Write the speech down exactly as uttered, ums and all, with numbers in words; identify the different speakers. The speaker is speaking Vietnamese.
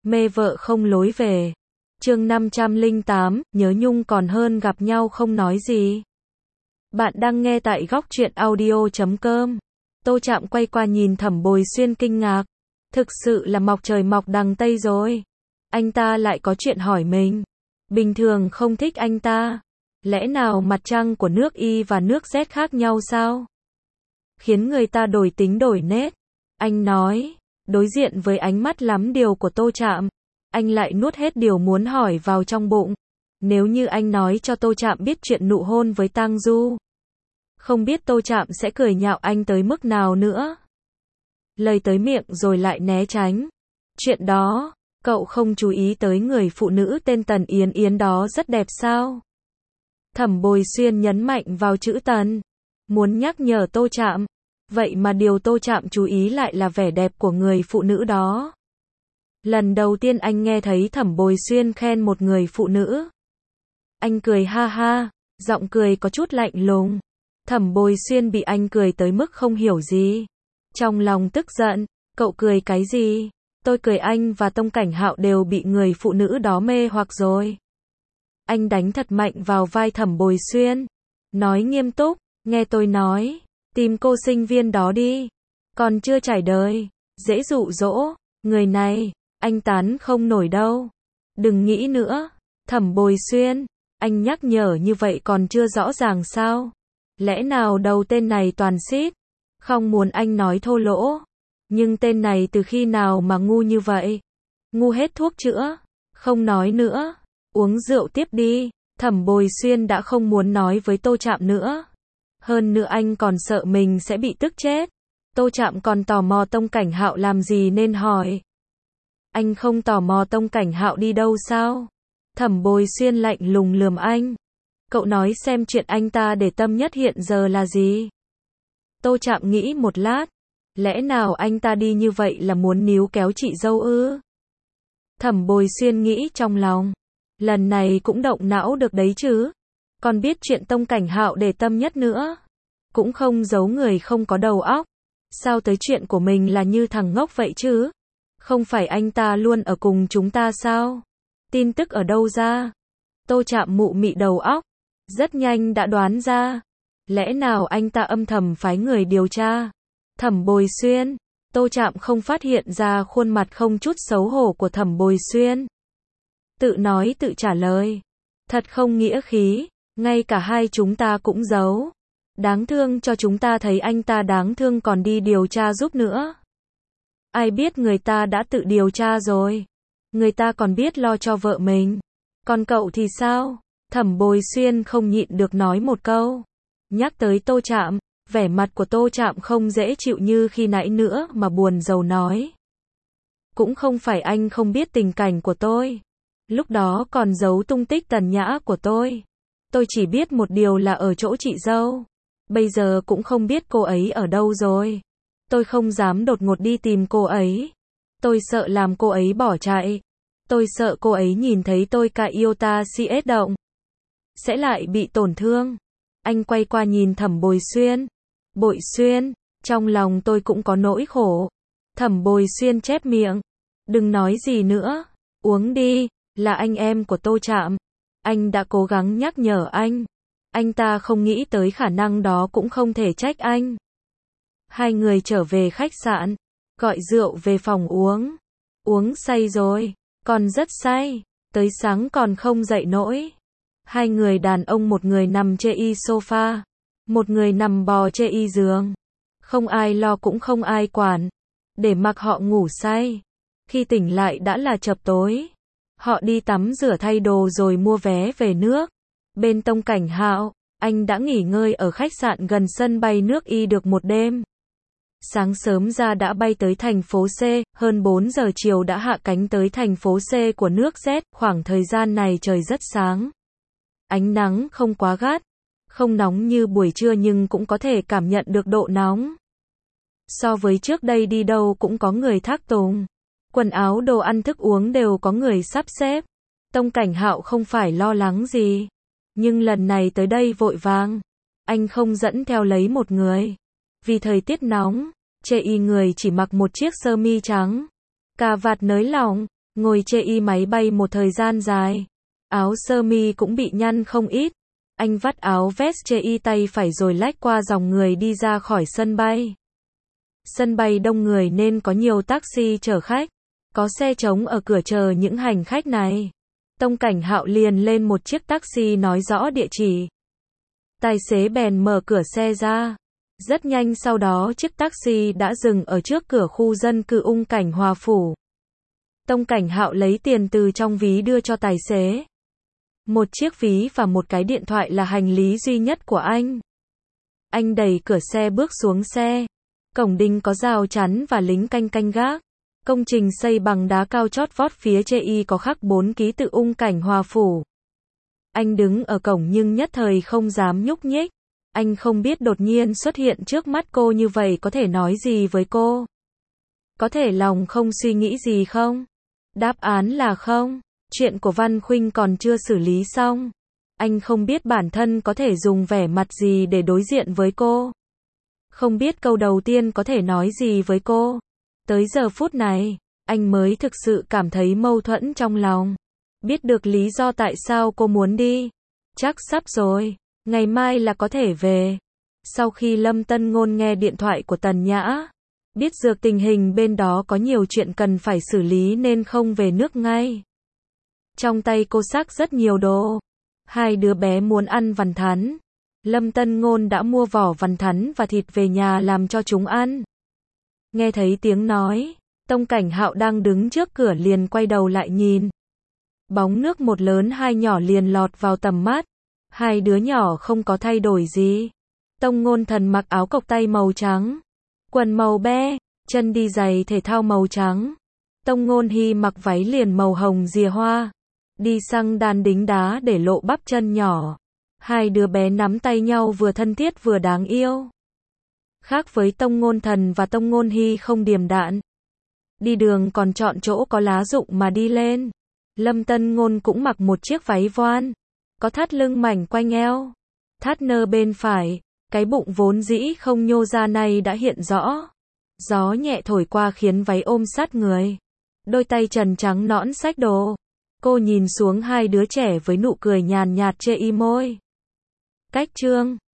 Speaker 1: Mê vợ không lối về. Chương năm trăm lẻ tám, nhớ nhung còn hơn gặp nhau không nói gì. Bạn đang nghe tại góc truyện audio chấm com. Tô Trạm quay qua nhìn Thẩm Bồi Xuyên kinh ngạc. Thực sự là mọc trời mọc đằng Tây rồi. Anh ta lại có chuyện hỏi mình. Bình thường không thích anh ta. Lẽ nào mặt trăng của nước Y và nước Z khác nhau sao? Khiến người ta đổi tính đổi nết. Anh nói, đối diện với ánh mắt lắm điều của Tô Trạm, anh lại nuốt hết điều muốn hỏi vào trong bụng. Nếu như anh nói cho Tô Trạm biết chuyện nụ hôn với Tang Du, không biết Tô Trạm sẽ cười nhạo anh tới mức nào nữa. Lời tới miệng rồi lại né tránh. Chuyện đó, cậu không chú ý tới người phụ nữ tên Tần Yến Yến đó rất đẹp sao? Thẩm Bồi Xuyên nhấn mạnh vào chữ Tần, muốn nhắc nhở Tô Trạm. Vậy mà điều Tô Trạm chú ý lại là vẻ đẹp của người phụ nữ đó. Lần đầu tiên anh nghe thấy Thẩm Bồi Xuyên khen một người phụ nữ. Anh cười ha ha, giọng cười có chút lạnh lùng. Thẩm Bồi Xuyên bị anh cười tới mức không hiểu gì. Trong lòng tức giận, cậu cười cái gì? Tôi cười anh và Tông Cảnh Hạo đều bị người phụ nữ đó mê hoặc rồi. Anh đánh thật mạnh vào vai Thẩm Bồi Xuyên. Nói nghiêm túc, nghe tôi nói. Tìm cô sinh viên đó đi. Còn chưa trải đời. Dễ dụ dỗ. Người này, anh tán không nổi đâu. Đừng nghĩ nữa. Thẩm Bồi Xuyên, anh nhắc nhở như vậy còn chưa rõ ràng sao? Lẽ nào đầu tên này toàn xít? Không muốn anh nói thô lỗ. Nhưng tên này từ khi nào mà ngu như vậy? Ngu hết thuốc chữa. Không nói nữa. Uống rượu tiếp đi. Thẩm Bồi Xuyên đã không muốn nói với Tô Trạm nữa. Hơn nữa anh còn sợ mình sẽ bị tức chết. Tô Trạm còn tò mò Tông Cảnh Hạo làm gì nên hỏi. Anh không tò mò Tông Cảnh Hạo đi đâu sao? Thẩm Bồi Xuyên lạnh lùng lườm anh. Cậu nói xem chuyện anh ta để tâm nhất hiện giờ là gì? Tô Trạm nghĩ một lát. Lẽ nào anh ta đi như vậy là muốn níu kéo chị dâu ư? Thẩm Bồi Xuyên nghĩ trong lòng. Lần này cũng động não được đấy chứ. Còn biết chuyện Tông Cảnh Hạo để tâm nhất nữa. Cũng không giấu người không có đầu óc. Sao tới chuyện của mình là như thằng ngốc vậy chứ? Không phải anh ta luôn ở cùng chúng ta sao? Tin tức ở đâu ra? Tô Trạm mụ mị đầu óc. Rất nhanh đã đoán ra. Lẽ nào anh ta âm thầm phái người điều tra? Thẩm Bồi Xuyên. Tô Trạm không phát hiện ra khuôn mặt không chút xấu hổ của Thẩm Bồi Xuyên. Tự nói tự trả lời. Thật không nghĩa khí. Ngay cả hai chúng ta cũng giấu. Đáng thương cho chúng ta thấy anh ta đáng thương còn đi điều tra giúp nữa. Ai biết người ta đã tự điều tra rồi. Người ta còn biết lo cho vợ mình. Còn cậu thì sao? Thẩm Bồi Xuyên không nhịn được nói một câu. Nhắc tới Tô Trạm, vẻ mặt của Tô Trạm không dễ chịu như khi nãy nữa mà buồn rầu nói. Cũng không phải anh không biết tình cảnh của tôi. Lúc đó còn giấu tung tích Tần Nhã của tôi. Tôi chỉ biết một điều là ở chỗ chị dâu. Bây giờ cũng không biết cô ấy ở đâu rồi. Tôi không dám đột ngột đi tìm cô ấy. Tôi sợ làm cô ấy bỏ chạy. Tôi sợ cô ấy nhìn thấy tôi cãi iota cs động. Sẽ lại bị tổn thương. Anh quay qua nhìn Thẩm Bồi Xuyên. Bội Xuyên, trong lòng tôi cũng có nỗi khổ. Thẩm Bồi Xuyên chép miệng. Đừng nói gì nữa. Uống đi, là anh em của Tô Trạm. Anh đã cố gắng nhắc nhở anh. Anh ta không nghĩ tới khả năng đó cũng không thể trách anh. Hai người trở về khách sạn. Gọi rượu về phòng uống. Uống say rồi. Còn rất say. Tới sáng còn không dậy nổi. Hai người đàn ông một người nằm chê y sofa. Một người nằm bò chê y giường. Không ai lo cũng không ai quản. Để mặc họ ngủ say. Khi tỉnh lại đã là chập tối. Họ đi tắm rửa thay đồ rồi mua vé về nước. Bên Tông Cảnh Hạo, anh đã nghỉ ngơi ở khách sạn gần sân bay nước Y được một đêm. Sáng sớm ra đã bay tới thành phố C, hơn bốn giờ chiều đã hạ cánh tới thành phố C của nước Z. Khoảng thời gian này trời rất sáng. Ánh nắng không quá gắt, không nóng như buổi trưa nhưng cũng có thể cảm nhận được độ nóng. So với trước đây đi đâu cũng có người thác tùng. Quần áo đồ ăn thức uống đều có người sắp xếp. Tông Cảnh Hạo không phải lo lắng gì. Nhưng lần này tới đây vội vàng. Anh không dẫn theo lấy một người. Vì thời tiết nóng, chê y người chỉ mặc một chiếc sơ mi trắng. Cà vạt nới lỏng, Ngồi chê y máy bay một thời gian dài. Áo sơ mi cũng bị nhăn không ít. Anh vắt áo vest chê y tay phải rồi lách qua dòng người đi ra khỏi sân bay. Sân bay đông người nên có nhiều taxi chở khách. Có xe trống ở cửa chờ những hành khách này. Tông Cảnh Hạo liền lên một chiếc taxi nói rõ địa chỉ. Tài xế bèn mở cửa xe ra. Rất nhanh sau đó chiếc taxi đã dừng ở trước cửa khu dân cư Ung Cảnh Hòa Phủ. Tông Cảnh Hạo lấy tiền từ trong ví đưa cho tài xế. Một chiếc ví và một cái điện thoại là hành lý duy nhất của anh. Anh đẩy cửa xe bước xuống xe. Cổng đình có rào chắn và lính canh canh gác. Công trình xây bằng đá cao chót vót phía chê y có khắc bốn ký tự Ung Cảnh Hòa Phủ. Anh đứng ở cổng nhưng nhất thời không dám nhúc nhích. Anh không biết đột nhiên xuất hiện trước mắt cô như vậy có thể nói gì với cô. Có thể lòng không suy nghĩ gì không? Đáp án là không. Chuyện của Văn Khuynh còn chưa xử lý xong. Anh không biết bản thân có thể dùng vẻ mặt gì để đối diện với cô. Không biết câu đầu tiên có thể nói gì với cô. Tới giờ phút này, anh mới thực sự cảm thấy mâu thuẫn trong lòng. Biết được lý do tại sao cô muốn đi. Chắc sắp rồi, ngày mai là có thể về. Sau khi Lâm Tân Ngôn nghe điện thoại của Tần Nhã, biết dược tình hình bên đó có nhiều chuyện cần phải xử lý nên không về nước ngay. Trong tay cô xách rất nhiều đồ. Hai đứa bé muốn ăn vằn thắn. Lâm Tân Ngôn đã mua vỏ vằn thắn và thịt về nhà làm cho chúng ăn. Nghe thấy tiếng nói, Tông Cảnh Hạo đang đứng trước cửa liền quay đầu lại nhìn. Bóng nước một lớn hai nhỏ liền lọt vào tầm mắt. Hai đứa nhỏ không có thay đổi gì. Tông Ngôn Thần mặc áo cộc tay màu trắng, quần màu be, chân đi giày thể thao màu trắng. Tông Ngôn Hy mặc váy liền màu hồng rìa hoa, đi sang đàn đính đá để lộ bắp chân nhỏ. Hai đứa bé nắm tay nhau vừa thân thiết vừa đáng yêu. Khác với Tông Ngôn Thần và Tông Ngôn Hy không điềm đạm. Đi đường còn chọn chỗ có lá rụng mà đi lên. Lâm Tân Ngôn cũng mặc một chiếc váy voan, có thắt lưng mảnh quanh eo, thắt nơ bên phải, cái bụng vốn dĩ không nhô ra này đã hiện rõ. Gió nhẹ thổi qua khiến váy ôm sát người. Đôi tay trần trắng nõn xách đồ. Cô nhìn xuống hai đứa trẻ với nụ cười nhàn nhạt chê y môi. Cách trương